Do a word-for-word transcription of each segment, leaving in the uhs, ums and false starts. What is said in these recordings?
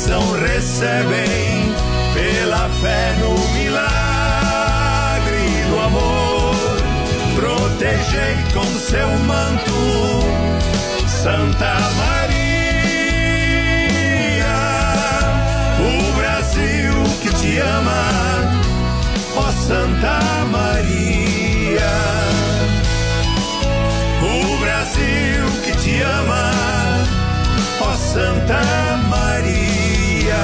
bênção recebem pela fé no milagre do amor. Protegei com seu manto, Santa Maria, o Brasil que te ama, ó Santa Maria. O Brasil que te ama, ó Santa Maria.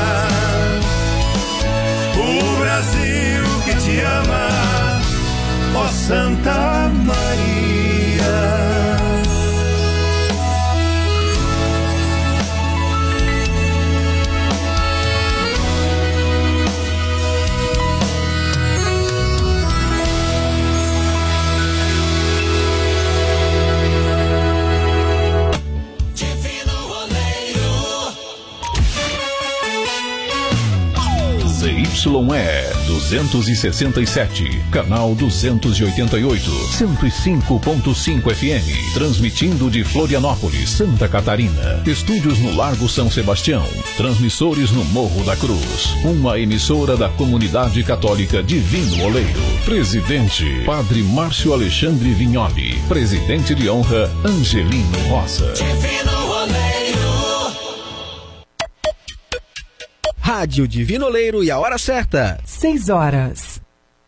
O Brasil que te ama, ó Santa Maria. Z Y E duzentos e sessenta e sete, canal duzentos e oitenta e oito, cento e cinco ponto cinco F M, transmitindo de Florianópolis, Santa Catarina. Estúdios no Largo São Sebastião, transmissores no Morro da Cruz. Uma emissora da Comunidade Católica Divino Oleiro. Presidente, Padre Márcio Alexandre Vignoli. Presidente de honra, Angelino Rosa. Divino Oleiro. Rádio Divino Oleiro e a hora certa. Seis horas.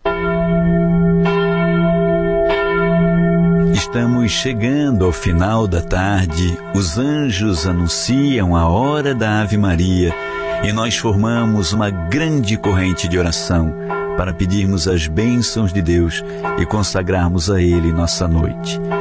Estamos chegando ao final da tarde. Os anjos anunciam a hora da Ave Maria e nós formamos uma grande corrente de oração para pedirmos as bênçãos de Deus e consagrarmos a Ele nossa noite.